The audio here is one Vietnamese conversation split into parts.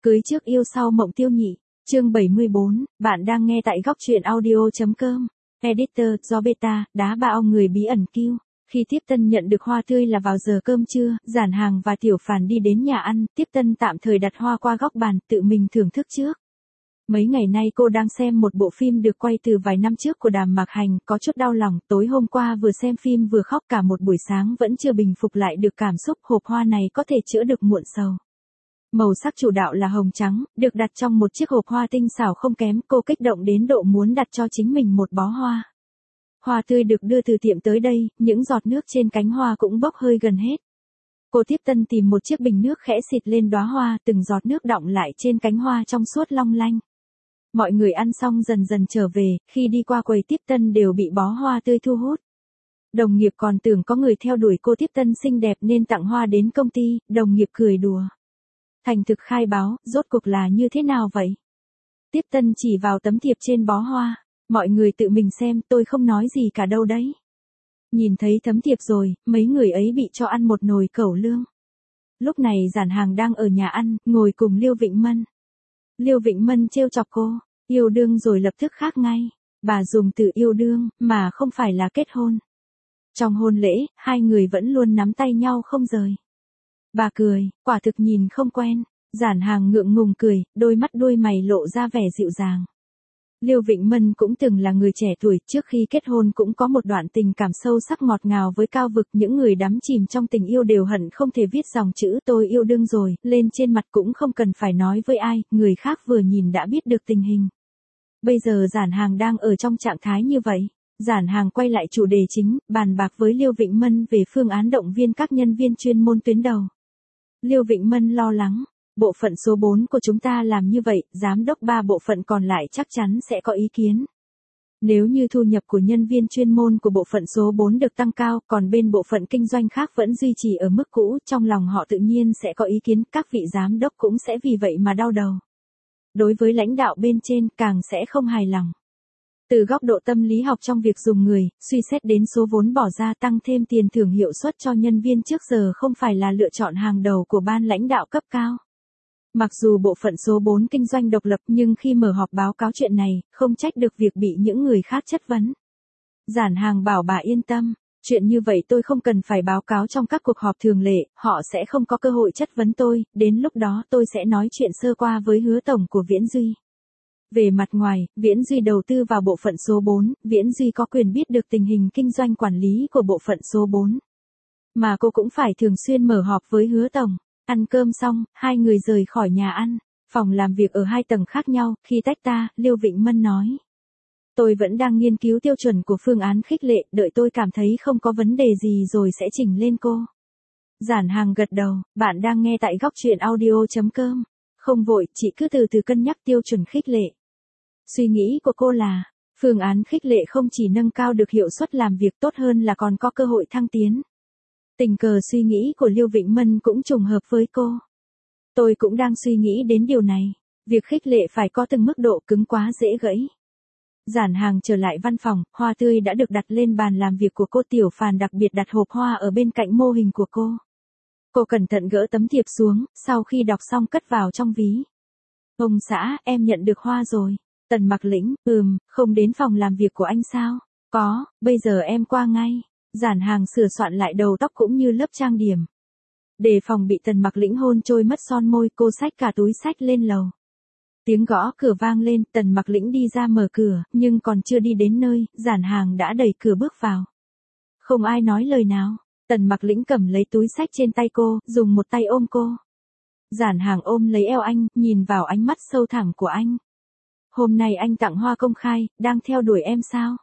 Cưới trước yêu sau mộng tiêu nhị. Chương 74, bạn đang nghe tại góc truyện audio.com. Editor, do beta, đá bao người bí ẩn Q. Khi Tiếp Tân nhận được hoa tươi là vào giờ cơm trưa, Giản Hàng và Tiểu Phàn đi đến nhà ăn, Tiếp Tân tạm thời đặt hoa qua góc bàn, tự mình thưởng thức trước. Mấy ngày nay cô đang xem một bộ phim được quay từ vài năm trước của Đàm Mạc Hành, có chút đau lòng, tối hôm qua vừa xem phim vừa khóc cả một buổi sáng vẫn chưa bình phục lại được cảm xúc. Hộp hoa này có thể chữa được muộn sầu. Màu sắc chủ đạo là hồng trắng, được đặt trong một chiếc hộp hoa tinh xảo không kém, cô kích động đến độ muốn đặt cho chính mình một bó hoa. Hoa tươi được đưa từ tiệm tới đây, những giọt nước trên cánh hoa cũng bốc hơi gần hết. Cô Tiếp Tân tìm một chiếc bình nước khẽ xịt lên đóa hoa, từng giọt nước đọng lại trên cánh hoa trong suốt long lanh. Mọi người ăn xong dần dần trở về, khi đi qua quầy Tiếp Tân đều bị bó hoa tươi thu hút. Đồng nghiệp còn tưởng có người theo đuổi cô Tiếp Tân xinh đẹp nên tặng hoa đến công ty, đồng nghiệp cười đùa. Thành thực khai báo, rốt cuộc là như thế nào vậy? Tiếp Tân chỉ vào tấm thiệp trên bó hoa. Mọi người tự mình xem, tôi không nói gì cả đâu đấy. Nhìn thấy tấm thiệp rồi, mấy người ấy bị cho ăn một nồi cẩu lương. Lúc này Giản Hàng đang ở nhà ăn, ngồi cùng Liêu Vịnh Mân. Liêu Vịnh Mân trêu chọc cô, yêu đương rồi lập tức khác ngay. Bà dùng từ yêu đương, mà không phải là kết hôn. Trong hôn lễ, hai người vẫn luôn nắm tay nhau không rời. Bà cười, quả thực nhìn không quen. Giản Hàng ngượng ngùng cười, đôi mắt đuôi mày lộ ra vẻ dịu dàng. Liêu Vịnh Mân cũng từng là người trẻ tuổi, trước khi kết hôn cũng có một đoạn tình cảm sâu sắc ngọt ngào với Cao Vực. Những người đắm chìm trong tình yêu đều hận không thể viết dòng chữ tôi yêu đương rồi lên trên mặt, cũng không cần phải nói với ai, người khác vừa nhìn đã biết được tình hình. Bây giờ Giản Hàng đang ở trong trạng thái như vậy. Giản Hàng quay lại chủ đề chính, bàn bạc với Liêu Vịnh Mân về phương án động viên các nhân viên chuyên môn tuyến đầu. Liêu Vịnh Mân lo lắng. Bộ phận số 4 của chúng ta làm như vậy, giám đốc 3 bộ phận còn lại chắc chắn sẽ có ý kiến. Nếu như thu nhập của nhân viên chuyên môn của bộ phận số 4 được tăng cao, còn bên bộ phận kinh doanh khác vẫn duy trì ở mức cũ, trong lòng họ tự nhiên sẽ có ý kiến, các vị giám đốc cũng sẽ vì vậy mà đau đầu. Đối với lãnh đạo bên trên, càng sẽ không hài lòng. Từ góc độ tâm lý học trong việc dùng người, suy xét đến số vốn bỏ ra tăng thêm tiền thưởng hiệu suất cho nhân viên trước giờ không phải là lựa chọn hàng đầu của ban lãnh đạo cấp cao. Mặc dù bộ phận số 4 kinh doanh độc lập nhưng khi mở họp báo cáo chuyện này, không trách được việc bị những người khác chất vấn. Giản Hàng bảo bà yên tâm, chuyện như vậy tôi không cần phải báo cáo trong các cuộc họp thường lệ, họ sẽ không có cơ hội chất vấn tôi, đến lúc đó tôi sẽ nói chuyện sơ qua với Hứa tổng của Viễn Duy. Về mặt ngoài, Viễn Duy đầu tư vào bộ phận số 4, Viễn Duy có quyền biết được tình hình kinh doanh quản lý của bộ phận số 4. Mà cô cũng phải thường xuyên mở họp với Hứa tổng. Ăn cơm xong, hai người rời khỏi nhà ăn, phòng làm việc ở 2 tầng khác nhau, khi tách ta, Liêu Vịnh Mân nói. Tôi vẫn đang nghiên cứu tiêu chuẩn của phương án khích lệ, đợi tôi cảm thấy không có vấn đề gì rồi sẽ chỉnh lên cô. Giản Hàng gật đầu, bạn đang nghe tại góc truyện audio.com. Không vội, chị cứ từ từ cân nhắc tiêu chuẩn khích lệ. Suy nghĩ của cô là, phương án khích lệ không chỉ nâng cao được hiệu suất làm việc tốt hơn là còn có cơ hội thăng tiến. Tình cờ suy nghĩ của Liêu Vịnh Mân cũng trùng hợp với cô. Tôi cũng đang suy nghĩ đến điều này. Việc khích lệ phải có từng mức độ, cứng quá dễ gãy. Giản Hàng trở lại văn phòng, hoa tươi đã được đặt lên bàn làm việc của cô. Tiểu Phàn đặc biệt đặt hộp hoa ở bên cạnh mô hình của cô. Cô cẩn thận gỡ tấm thiệp xuống, sau khi đọc xong cất vào trong ví. Ông xã, em nhận được hoa rồi. Tần Mặc Lĩnh, không đến phòng làm việc của anh sao? Có, bây giờ em qua ngay. Giản Hàng sửa soạn lại đầu tóc cũng như lớp trang điểm. Đề phòng bị Tần Mặc Lĩnh hôn trôi mất son môi, cô xách cả túi xách lên lầu. Tiếng gõ cửa vang lên, Tần Mặc Lĩnh đi ra mở cửa, nhưng còn chưa đi đến nơi, Giản Hàng đã đẩy cửa bước vào. Không ai nói lời nào, Tần Mặc Lĩnh cầm lấy túi xách trên tay cô, dùng một tay ôm cô. Giản Hàng ôm lấy eo anh, nhìn vào ánh mắt sâu thẳm của anh. Hôm nay anh tặng hoa công khai, đang theo đuổi em sao?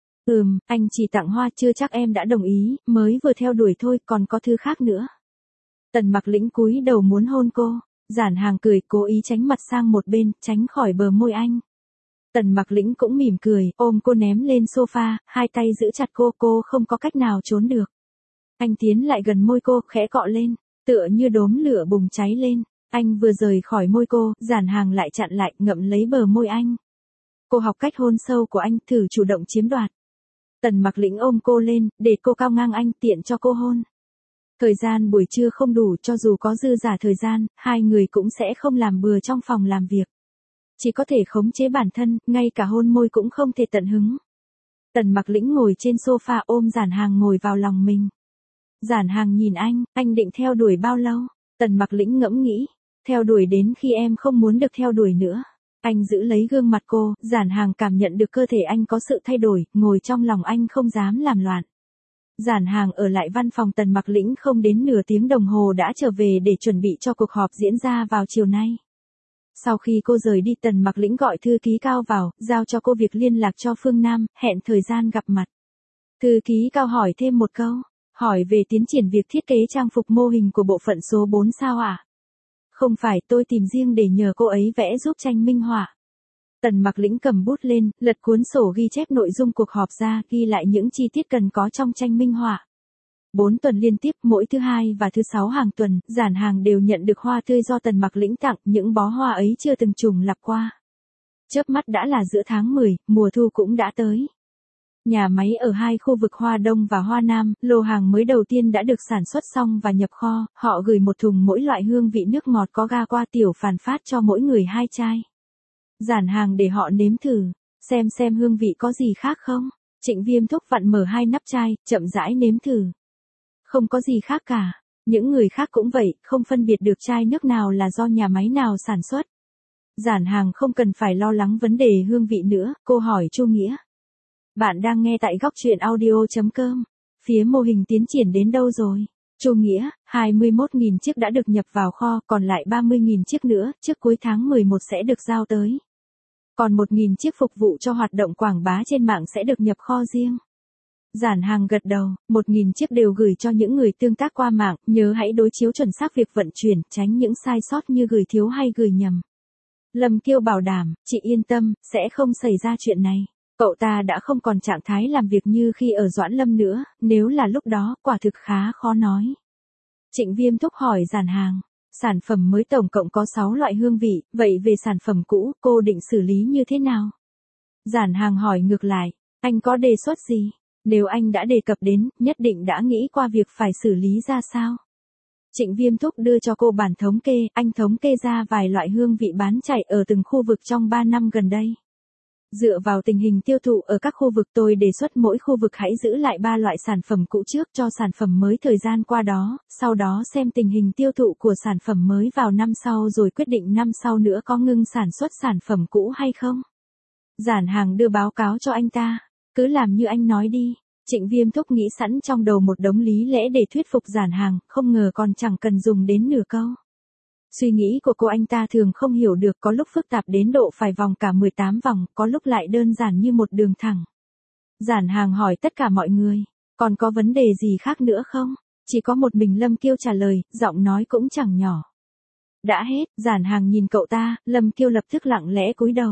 Anh chỉ tặng hoa, chưa chắc em đã đồng ý, mới vừa theo đuổi thôi, còn có thứ khác nữa. Tần Mặc Lĩnh cúi đầu muốn hôn cô, Giản Hàng cười, cố ý tránh mặt sang một bên, tránh khỏi bờ môi anh. Tần Mặc Lĩnh cũng mỉm cười, ôm cô ném lên sofa, hai tay giữ chặt cô không có cách nào trốn được. Anh tiến lại gần môi cô, khẽ cọ lên, tựa như đốm lửa bùng cháy lên. Anh vừa rời khỏi môi cô, Giản Hàng lại chặn lại, ngậm lấy bờ môi anh. Cô học cách hôn sâu của anh, thử chủ động chiếm đoạt. Tần Mặc Lĩnh ôm cô lên, để cô cao ngang anh, tiện cho cô hôn. Thời gian buổi trưa không đủ, cho dù có dư giả thời gian, hai người cũng sẽ không làm bừa trong phòng làm việc. Chỉ có thể khống chế bản thân, ngay cả hôn môi cũng không thể tận hứng. Tần Mặc Lĩnh ngồi trên sofa ôm Giản Hàng ngồi vào lòng mình. Giản Hàng nhìn anh định theo đuổi bao lâu? Tần Mặc Lĩnh ngẫm nghĩ, theo đuổi đến khi em không muốn được theo đuổi nữa. Anh giữ lấy gương mặt cô, Giản Hàng cảm nhận được cơ thể anh có sự thay đổi, ngồi trong lòng anh không dám làm loạn. Giản Hàng ở lại văn phòng Tần Mặc Lĩnh không đến nửa tiếng đồng hồ đã trở về để chuẩn bị cho cuộc họp diễn ra vào chiều nay. Sau khi cô rời đi, Tần Mặc Lĩnh gọi thư ký Cao vào, giao cho cô việc liên lạc cho Phương Nam, hẹn thời gian gặp mặt. Thư ký Cao hỏi thêm một câu, hỏi về tiến triển việc thiết kế trang phục mô hình của bộ phận số 4 sao ạ? Không phải, tôi tìm riêng để nhờ cô ấy vẽ giúp tranh minh họa. Tần Mặc Lĩnh cầm bút lên, lật cuốn sổ ghi chép nội dung cuộc họp ra, ghi lại những chi tiết cần có trong tranh minh họa. 4 tuần liên tiếp, mỗi thứ hai và thứ sáu hàng tuần, Giản Hàng đều nhận được hoa tươi do Tần Mặc Lĩnh tặng, những bó hoa ấy chưa từng trùng lặp qua. Chớp mắt đã là giữa tháng 10, mùa thu cũng đã tới. Nhà máy ở hai khu vực Hoa Đông và Hoa Nam, lô hàng mới đầu tiên đã được sản xuất xong và nhập kho, họ gửi một thùng mỗi loại hương vị nước ngọt có ga qua Tiểu Phàn phát cho mỗi người 2 chai. Giản Hàng để họ nếm thử, xem hương vị có gì khác không. Trịnh Viêm thúc vặn mở 2 nắp chai, chậm rãi nếm thử. Không có gì khác cả, những người khác cũng vậy, không phân biệt được chai nước nào là do nhà máy nào sản xuất. Giản Hàng không cần phải lo lắng vấn đề hương vị nữa, cô hỏi Chu Nghĩa. Bạn đang nghe tại góc truyện audio.com. Phía mô hình tiến triển đến đâu rồi? Chu Nghĩa, 21.000 chiếc đã được nhập vào kho, còn lại 30.000 chiếc nữa, trước cuối tháng 11 sẽ được giao tới. Còn 1.000 chiếc phục vụ cho hoạt động quảng bá trên mạng sẽ được nhập kho riêng. Giản Hàng gật đầu, 1.000 chiếc đều gửi cho những người tương tác qua mạng, nhớ hãy đối chiếu chuẩn xác việc vận chuyển, tránh những sai sót như gửi thiếu hay gửi nhầm. Lâm Kiêu bảo đảm, chị yên tâm, sẽ không xảy ra chuyện này. Cậu ta đã không còn trạng thái làm việc như khi ở Doãn Lâm nữa, nếu là lúc đó, quả thực khá khó nói. Trịnh Viêm thúc hỏi Giản Hàng, sản phẩm mới tổng cộng có 6 loại hương vị, vậy về sản phẩm cũ, cô định xử lý như thế nào? Giản Hàng hỏi ngược lại, anh có đề xuất gì? Nếu anh đã đề cập đến, nhất định đã nghĩ qua việc phải xử lý ra sao? Trịnh Viêm thúc đưa cho cô bản thống kê, anh thống kê ra vài loại hương vị bán chạy ở từng khu vực trong 3 năm gần đây. Dựa vào tình hình tiêu thụ ở các khu vực, tôi đề xuất mỗi khu vực hãy giữ lại 3 loại sản phẩm cũ trước cho sản phẩm mới thời gian qua đó, sau đó xem tình hình tiêu thụ của sản phẩm mới vào năm sau rồi quyết định năm sau nữa có ngưng sản xuất sản phẩm cũ hay không. Giản Hàng đưa báo cáo cho anh ta, cứ làm như anh nói đi. Trịnh Viêm thúc nghĩ sẵn trong đầu một đống lý lẽ để thuyết phục Giản Hàng, không ngờ còn chẳng cần dùng đến nửa câu. Suy nghĩ của cô anh ta thường không hiểu được, có lúc phức tạp đến độ phải vòng cả 18 vòng, có lúc lại đơn giản như một đường thẳng. Giản Hàng hỏi tất cả mọi người, còn có vấn đề gì khác nữa không? Chỉ có một mình Lâm Kiêu trả lời, giọng nói cũng chẳng nhỏ. Đã hết, Giản Hàng nhìn cậu ta, Lâm Kiêu lập tức lặng lẽ cúi đầu.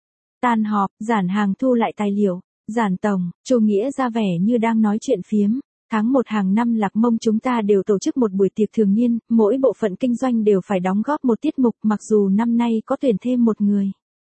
Tan họp, Giản Hàng thu lại tài liệu. Giản tổng, Chu Nghĩa ra vẻ như đang nói chuyện phiếm. Tháng 1 hàng năm Lạc Mông chúng ta đều tổ chức một buổi tiệc thường niên, mỗi bộ phận kinh doanh đều phải đóng góp một tiết mục, mặc dù năm nay có tuyển thêm một người.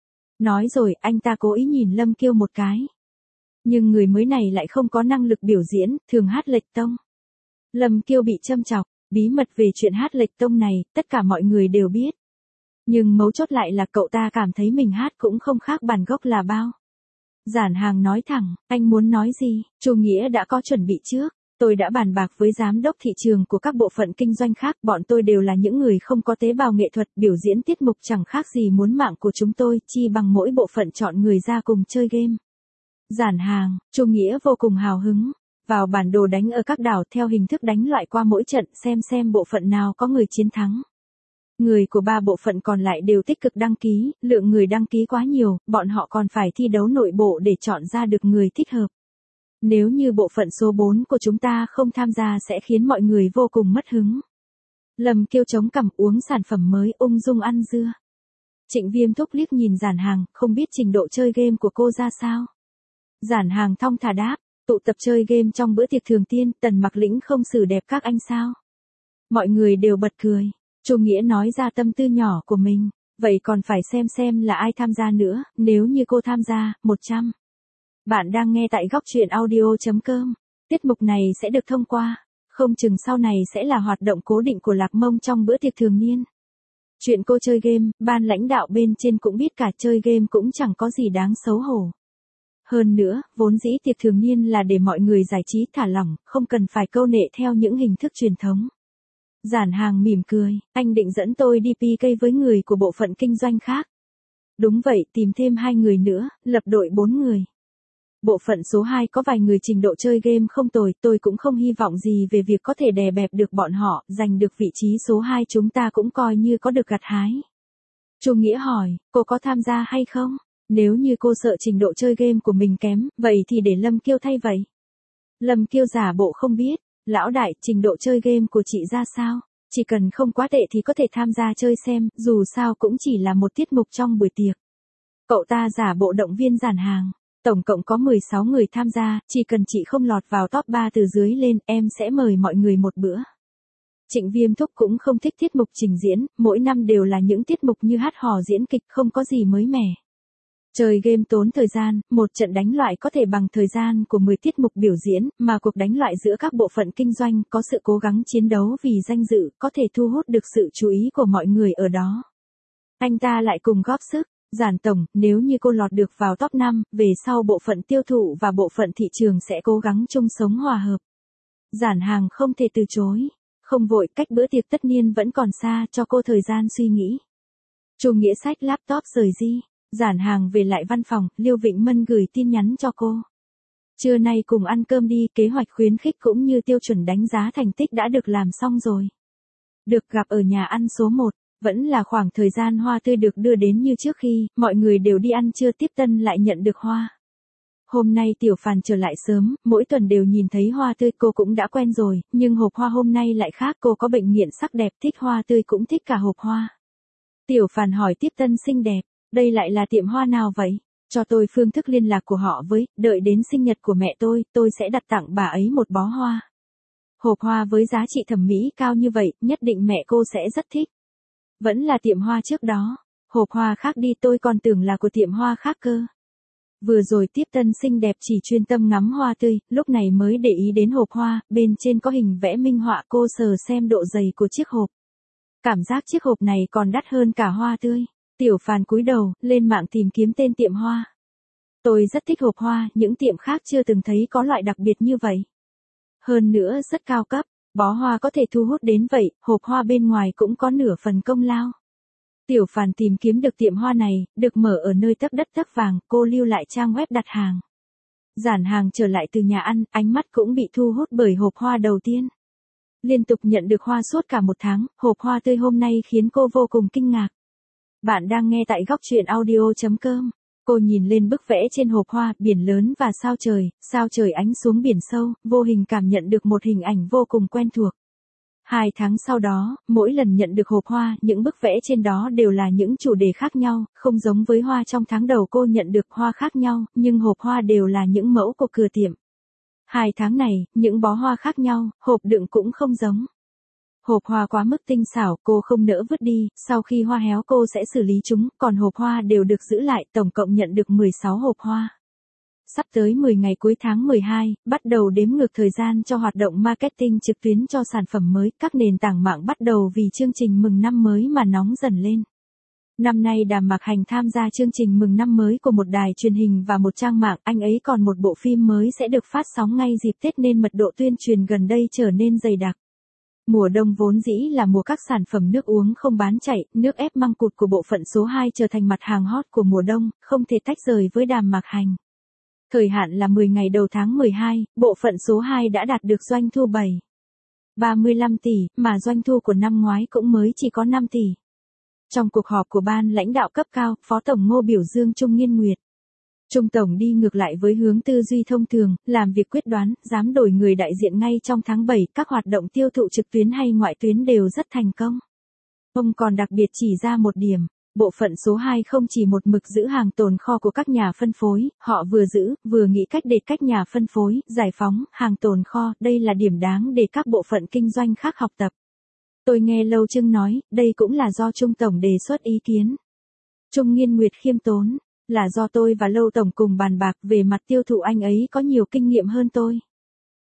Nói rồi, anh ta cố ý nhìn Lâm Kiêu một cái. Nhưng người mới này lại không có năng lực biểu diễn, thường hát lệch tông. Lâm Kiêu bị châm chọc, bí mật về chuyện hát lệch tông này, tất cả mọi người đều biết. Nhưng mấu chốt lại là cậu ta cảm thấy mình hát cũng không khác bản gốc là bao. Giản Hàng nói thẳng, anh muốn nói gì? Chu Nghĩa đã có chuẩn bị trước. Tôi đã bàn bạc với giám đốc thị trường của các bộ phận kinh doanh khác, bọn tôi đều là những người không có tế bào nghệ thuật, biểu diễn tiết mục chẳng khác gì muốn mạng của chúng tôi, chi bằng mỗi bộ phận chọn người ra cùng chơi game. Giản Hàng, Chu Nghĩa vô cùng hào hứng, vào bản đồ đánh ở các đảo theo hình thức đánh loại qua mỗi trận, xem bộ phận nào có người chiến thắng. Người của 3 bộ phận còn lại đều tích cực đăng ký, lượng người đăng ký quá nhiều, bọn họ còn phải thi đấu nội bộ để chọn ra được người thích hợp. Nếu như bộ phận số 4 của chúng ta không tham gia sẽ khiến mọi người vô cùng mất hứng. Lâm Kiêu chống cằm uống sản phẩm mới, ung dung ăn dưa. Trịnh Viêm thúc liếc nhìn Giản Hàng, không biết trình độ chơi game của cô ra sao. Giản Hàng thong thả đáp, tụ tập chơi game trong bữa tiệc thường tiên, Tần Mặc Lĩnh không xử đẹp các anh sao? Mọi người đều bật cười. Chu Nghĩa nói ra tâm tư nhỏ của mình, vậy còn phải xem là ai tham gia nữa, nếu như cô tham gia, 100. Bạn đang nghe tại góc truyện audio.com. Tiết mục này sẽ được thông qua. Không chừng sau này sẽ là hoạt động cố định của Lạc Mông trong bữa tiệc thường niên. Chuyện cô chơi game, ban lãnh đạo bên trên cũng biết cả, chơi game cũng chẳng có gì đáng xấu hổ. Hơn nữa, vốn dĩ tiệc thường niên là để mọi người giải trí thả lỏng, không cần phải câu nệ theo những hình thức truyền thống. Giản Hàng mỉm cười, anh định dẫn tôi đi PK với người của bộ phận kinh doanh khác. Đúng vậy, tìm thêm 2 người nữa, lập đội 4 người. Bộ phận số 2 có vài người trình độ chơi game không tồi, tôi cũng không hy vọng gì về việc có thể đè bẹp được bọn họ, giành được vị trí số 2 chúng ta cũng coi như có được gặt hái. Chu Nghĩa hỏi, cô có tham gia hay không? Nếu như cô sợ trình độ chơi game của mình kém, vậy thì để Lâm Kiêu thay vậy. Lâm Kiêu giả bộ không biết, lão đại, trình độ chơi game của chị ra sao? Chỉ cần không quá tệ thì có thể tham gia chơi xem, dù sao cũng chỉ là một tiết mục trong buổi tiệc. Cậu ta giả bộ động viên Giản Hàng. Tổng cộng có 16 người tham gia, chỉ cần chị không lọt vào top 3 từ dưới lên, em sẽ mời mọi người một bữa. Trịnh Viêm Thúc cũng không thích tiết mục trình diễn, mỗi năm đều là những tiết mục như hát hò diễn kịch, không có gì mới mẻ. Chơi game tốn thời gian, một trận đánh loại có thể bằng thời gian của 10 tiết mục biểu diễn, mà cuộc đánh loại giữa các bộ phận kinh doanh có sự cố gắng chiến đấu vì danh dự, có thể thu hút được sự chú ý của mọi người ở đó. Anh ta lại cùng góp sức. Giản tổng, nếu như cô lọt được vào top 5, về sau bộ phận tiêu thụ và bộ phận thị trường sẽ cố gắng chung sống hòa hợp. Giản Hàng không thể từ chối. Không vội, cách bữa tiệc tất niên vẫn còn xa, cho cô thời gian suy nghĩ. Chu Nghĩa xách laptop rời đi. Giản Hàng về lại văn phòng, Liêu Vịnh Mân gửi tin nhắn cho cô. Trưa nay cùng ăn cơm đi, kế hoạch khuyến khích cũng như tiêu chuẩn đánh giá thành tích đã được làm xong rồi. Được gặp ở nhà ăn số 1. Vẫn là khoảng thời gian hoa tươi được đưa đến như trước khi, mọi người đều đi ăn trưa tiếp tân lại nhận được hoa. Hôm nay Tiểu Phàn trở lại sớm, mỗi tuần đều nhìn thấy hoa tươi, cô cũng đã quen rồi, nhưng hộp hoa hôm nay lại khác, cô có bệnh nghiện sắc đẹp, thích hoa tươi cũng thích cả hộp hoa. Tiểu Phàn hỏi tiếp tân xinh đẹp, đây lại là tiệm hoa nào vậy? Cho tôi phương thức liên lạc của họ với, đợi đến sinh nhật của mẹ tôi sẽ đặt tặng bà ấy một bó hoa. Hộp hoa với giá trị thẩm mỹ cao như vậy, nhất định mẹ cô sẽ rất thích. Vẫn là tiệm hoa trước đó, hộp hoa khác đi, tôi còn tưởng là của tiệm hoa khác cơ. Vừa rồi tiếp tân xinh đẹp chỉ chuyên tâm ngắm hoa tươi, lúc này mới để ý đến hộp hoa, bên trên có hình vẽ minh họa, cô sờ xem độ dày của chiếc hộp. Cảm giác chiếc hộp này còn đắt hơn cả hoa tươi. Tiểu Phàn cúi đầu, lên mạng tìm kiếm tên tiệm hoa. Tôi rất thích hộp hoa, những tiệm khác chưa từng thấy có loại đặc biệt như vậy. Hơn nữa rất cao cấp. Bó hoa có thể thu hút đến vậy, hộp hoa bên ngoài cũng có nửa phần công lao. Tiểu Phàn tìm kiếm được tiệm hoa này, được mở ở nơi tấp đất tấp vàng, cô lưu lại trang web đặt hàng. Giản Hàng trở lại từ nhà ăn, ánh mắt cũng bị thu hút bởi hộp hoa đầu tiên. Liên tục nhận được hoa suốt cả 1 tháng, hộp hoa tươi hôm nay khiến cô vô cùng kinh ngạc. Bạn đang nghe tại góc truyện audio.com. Cô nhìn lên bức vẽ trên hộp hoa, biển lớn và sao trời ánh xuống biển sâu, vô hình cảm nhận được một hình ảnh vô cùng quen thuộc. 2 tháng sau đó, mỗi lần nhận được hộp hoa, những bức vẽ trên đó đều là những chủ đề khác nhau, không giống với hoa trong tháng đầu cô nhận được hoa khác nhau, nhưng hộp hoa đều là những mẫu của cửa tiệm. 2 tháng này, những bó hoa khác nhau, hộp đựng cũng không giống. Hộp hoa quá mức tinh xảo, cô không nỡ vứt đi, sau khi hoa héo cô sẽ xử lý chúng, còn hộp hoa đều được giữ lại, tổng cộng nhận được 16 hộp hoa. Sắp tới 10 ngày cuối tháng 12, bắt đầu đếm ngược thời gian cho hoạt động marketing trực tuyến cho sản phẩm mới, các nền tảng mạng bắt đầu vì chương trình mừng năm mới mà nóng dần lên. Năm nay Đàm Mạc Hành tham gia chương trình mừng năm mới của một đài truyền hình và một trang mạng, anh ấy còn một bộ phim mới sẽ được phát sóng ngay dịp Tết nên mật độ tuyên truyền gần đây trở nên dày đặc. Mùa đông vốn dĩ là mùa các sản phẩm nước uống không bán chạy, nước ép măng cụt của bộ phận số 2 trở thành mặt hàng hot của mùa đông, không thể tách rời với Đàm Mạc Hành. Thời hạn là 10 ngày đầu tháng 12, bộ phận số 2 đã đạt được doanh thu 35 tỷ, mà doanh thu của năm ngoái cũng mới chỉ có 5 tỷ. Trong cuộc họp của ban lãnh đạo cấp cao, Phó Tổng Ngô biểu dương Trung Nghiên Nguyệt. Trung Tổng đi ngược lại với hướng tư duy thông thường, làm việc quyết đoán, dám đổi người đại diện ngay trong tháng 7, các hoạt động tiêu thụ trực tuyến hay ngoại tuyến đều rất thành công. Ông còn đặc biệt chỉ ra một điểm. Bộ phận số 2 không chỉ một mực giữ hàng tồn kho của các nhà phân phối, họ vừa giữ, vừa nghĩ cách để các nhà phân phối, giải phóng, hàng tồn kho, đây là điểm đáng để các bộ phận kinh doanh khác học tập. Tôi nghe Lâu Trưng nói, đây cũng là do Trung Tổng đề xuất ý kiến. Trung Nghiên Nguyệt khiêm tốn, là do tôi và Lâu Tổng cùng bàn bạc về mặt tiêu thụ, anh ấy có nhiều kinh nghiệm hơn tôi.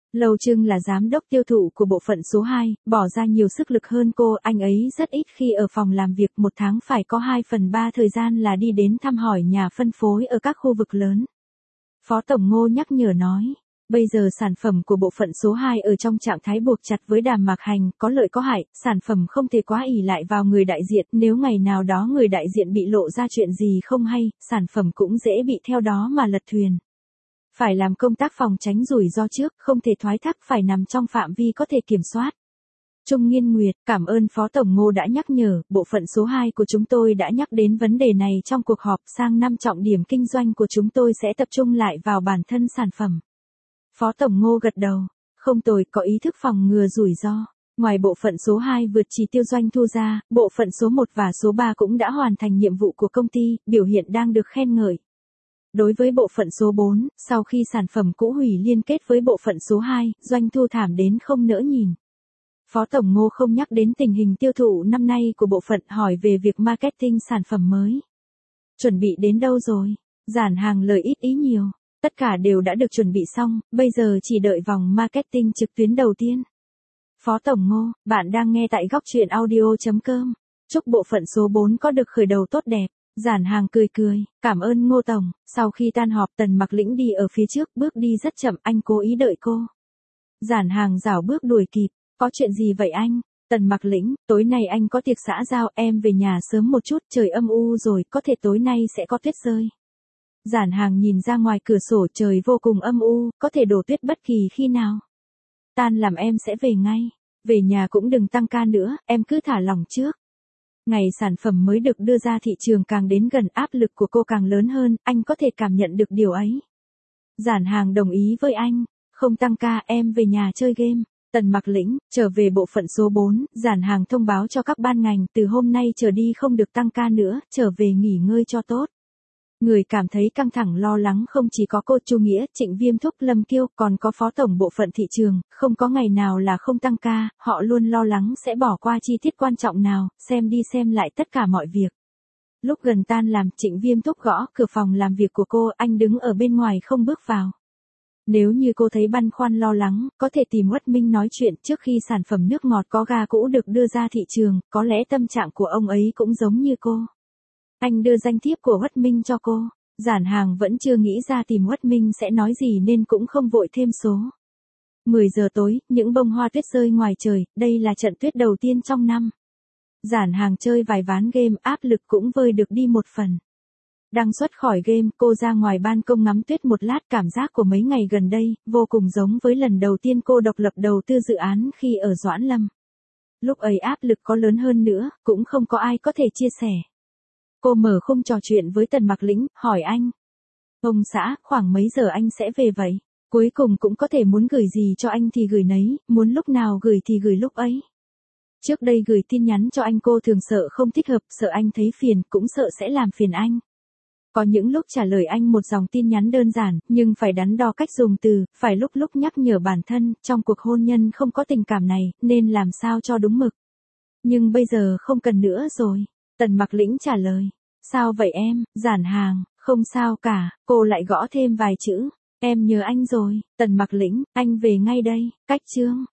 Lâu Trưng là giám đốc tiêu thụ của bộ phận số 2, bỏ ra nhiều sức lực hơn cô, anh ấy rất ít khi ở phòng làm việc, một tháng phải có 2/3 thời gian là đi đến thăm hỏi nhà phân phối ở các khu vực lớn. Phó Tổng Ngô nhắc nhở nói, bây giờ sản phẩm của bộ phận số 2 ở trong trạng thái buộc chặt với đàm mạc hành, có lợi có hại, sản phẩm không thể quá ỷ lại vào người đại diện, nếu ngày nào đó người đại diện bị lộ ra chuyện gì không hay, sản phẩm cũng dễ bị theo đó mà lật thuyền. Phải làm công tác phòng tránh rủi ro trước, không thể thoái thác, phải nằm trong phạm vi có thể kiểm soát. Trung Nghiên Nguyệt, cảm ơn Phó Tổng Ngô đã nhắc nhở, bộ phận số 2 của chúng tôi đã nhắc đến vấn đề này trong cuộc họp, sang năm trọng điểm kinh doanh của chúng tôi sẽ tập trung lại vào bản thân sản phẩm. Phó Tổng Ngô gật đầu, không tồi, có ý thức phòng ngừa rủi ro. Ngoài bộ phận số 2 vượt chỉ tiêu doanh thu ra, bộ phận số 1 và số 3 cũng đã hoàn thành nhiệm vụ của công ty, biểu hiện đang được khen ngợi. Đối với bộ phận số 4, sau khi sản phẩm cũ hủy liên kết với bộ phận số 2, doanh thu thảm đến không nỡ nhìn. Phó Tổng Ngô không nhắc đến tình hình tiêu thụ năm nay của bộ phận, hỏi về việc marketing sản phẩm mới. Chuẩn bị đến đâu rồi? Giản Hàng lời ít ý nhiều. Tất cả đều đã được chuẩn bị xong, bây giờ chỉ đợi vòng marketing trực tuyến đầu tiên. Phó Tổng Ngô, bạn đang nghe tại góc truyện audio.com. Chúc bộ phận số 4 có được khởi đầu tốt đẹp. Giản Hàng cười cười, cảm ơn Ngô Tổng. Sau khi tan họp, Tần Mặc Lĩnh đi ở phía trước, bước đi rất chậm, anh cố ý đợi cô. Giản Hàng rảo bước đuổi kịp, có chuyện gì vậy anh? Tần Mặc Lĩnh, tối nay anh có tiệc xã giao, em về nhà sớm một chút, trời âm u rồi, có thể tối nay sẽ có tuyết rơi. Giản Hàng nhìn ra ngoài cửa sổ, trời vô cùng âm u, có thể đổ tuyết bất kỳ khi nào. Tan làm em sẽ về ngay, về nhà cũng đừng tăng ca nữa, em cứ thả lỏng trước. Ngày sản phẩm mới được đưa ra thị trường càng đến gần, áp lực của cô càng lớn hơn, anh có thể cảm nhận được điều ấy. Giản Hàng đồng ý với anh, không tăng ca, em về nhà chơi game. Tần Mặc Lĩnh, trở về bộ phận số 4, Giản Hàng thông báo cho các ban ngành, từ hôm nay trở đi không được tăng ca nữa, trở về nghỉ ngơi cho tốt. Người cảm thấy căng thẳng lo lắng không chỉ có cô Chu Nghĩa, Trịnh Viêm Thúc, Lâm Kiêu, còn có Phó Tổng bộ phận thị trường, không có ngày nào là không tăng ca, họ luôn lo lắng sẽ bỏ qua chi tiết quan trọng nào, xem đi xem lại tất cả mọi việc. Lúc gần tan làm, Trịnh Viêm Thúc gõ cửa phòng làm việc của cô, anh đứng ở bên ngoài không bước vào. Nếu như cô thấy băn khoăn lo lắng, có thể tìm Uất Minh nói chuyện, trước khi sản phẩm nước ngọt có ga cũ được đưa ra thị trường, có lẽ tâm trạng của ông ấy cũng giống như cô. Anh đưa danh thiếp của Uất Minh cho cô. Giản Hàng vẫn chưa nghĩ ra tìm Uất Minh sẽ nói gì nên cũng không vội thêm số. 10 giờ tối, những bông hoa tuyết rơi ngoài trời, đây là trận tuyết đầu tiên trong năm. Giản Hàng chơi vài ván game, áp lực cũng vơi được đi một phần. Đang xuất khỏi game, cô ra ngoài ban công ngắm tuyết một lát, cảm giác của mấy ngày gần đây, vô cùng giống với lần đầu tiên cô độc lập đầu tư dự án khi ở Doãn Lâm. Lúc ấy áp lực có lớn hơn nữa, cũng không có ai có thể chia sẻ. Cô mở khung trò chuyện với Tần Mặc Lĩnh, hỏi anh. Ông xã, khoảng mấy giờ anh sẽ về vậy? Cuối cùng cũng có thể muốn gửi gì cho anh thì gửi nấy, muốn lúc nào gửi thì gửi lúc ấy. Trước đây gửi tin nhắn cho anh cô thường sợ không thích hợp, sợ anh thấy phiền, cũng sợ sẽ làm phiền anh. Có những lúc trả lời anh một dòng tin nhắn đơn giản, nhưng phải đắn đo cách dùng từ, phải lúc lúc nhắc nhở bản thân, trong cuộc hôn nhân không có tình cảm này, nên làm sao cho đúng mực. Nhưng bây giờ không cần nữa rồi. Tần Mặc Lĩnh trả lời. Sao vậy em? Giản Hàng, không sao cả, cô lại gõ thêm vài chữ. Em nhớ anh rồi. Tần Mặc Lĩnh, anh về ngay đây. Cách chương.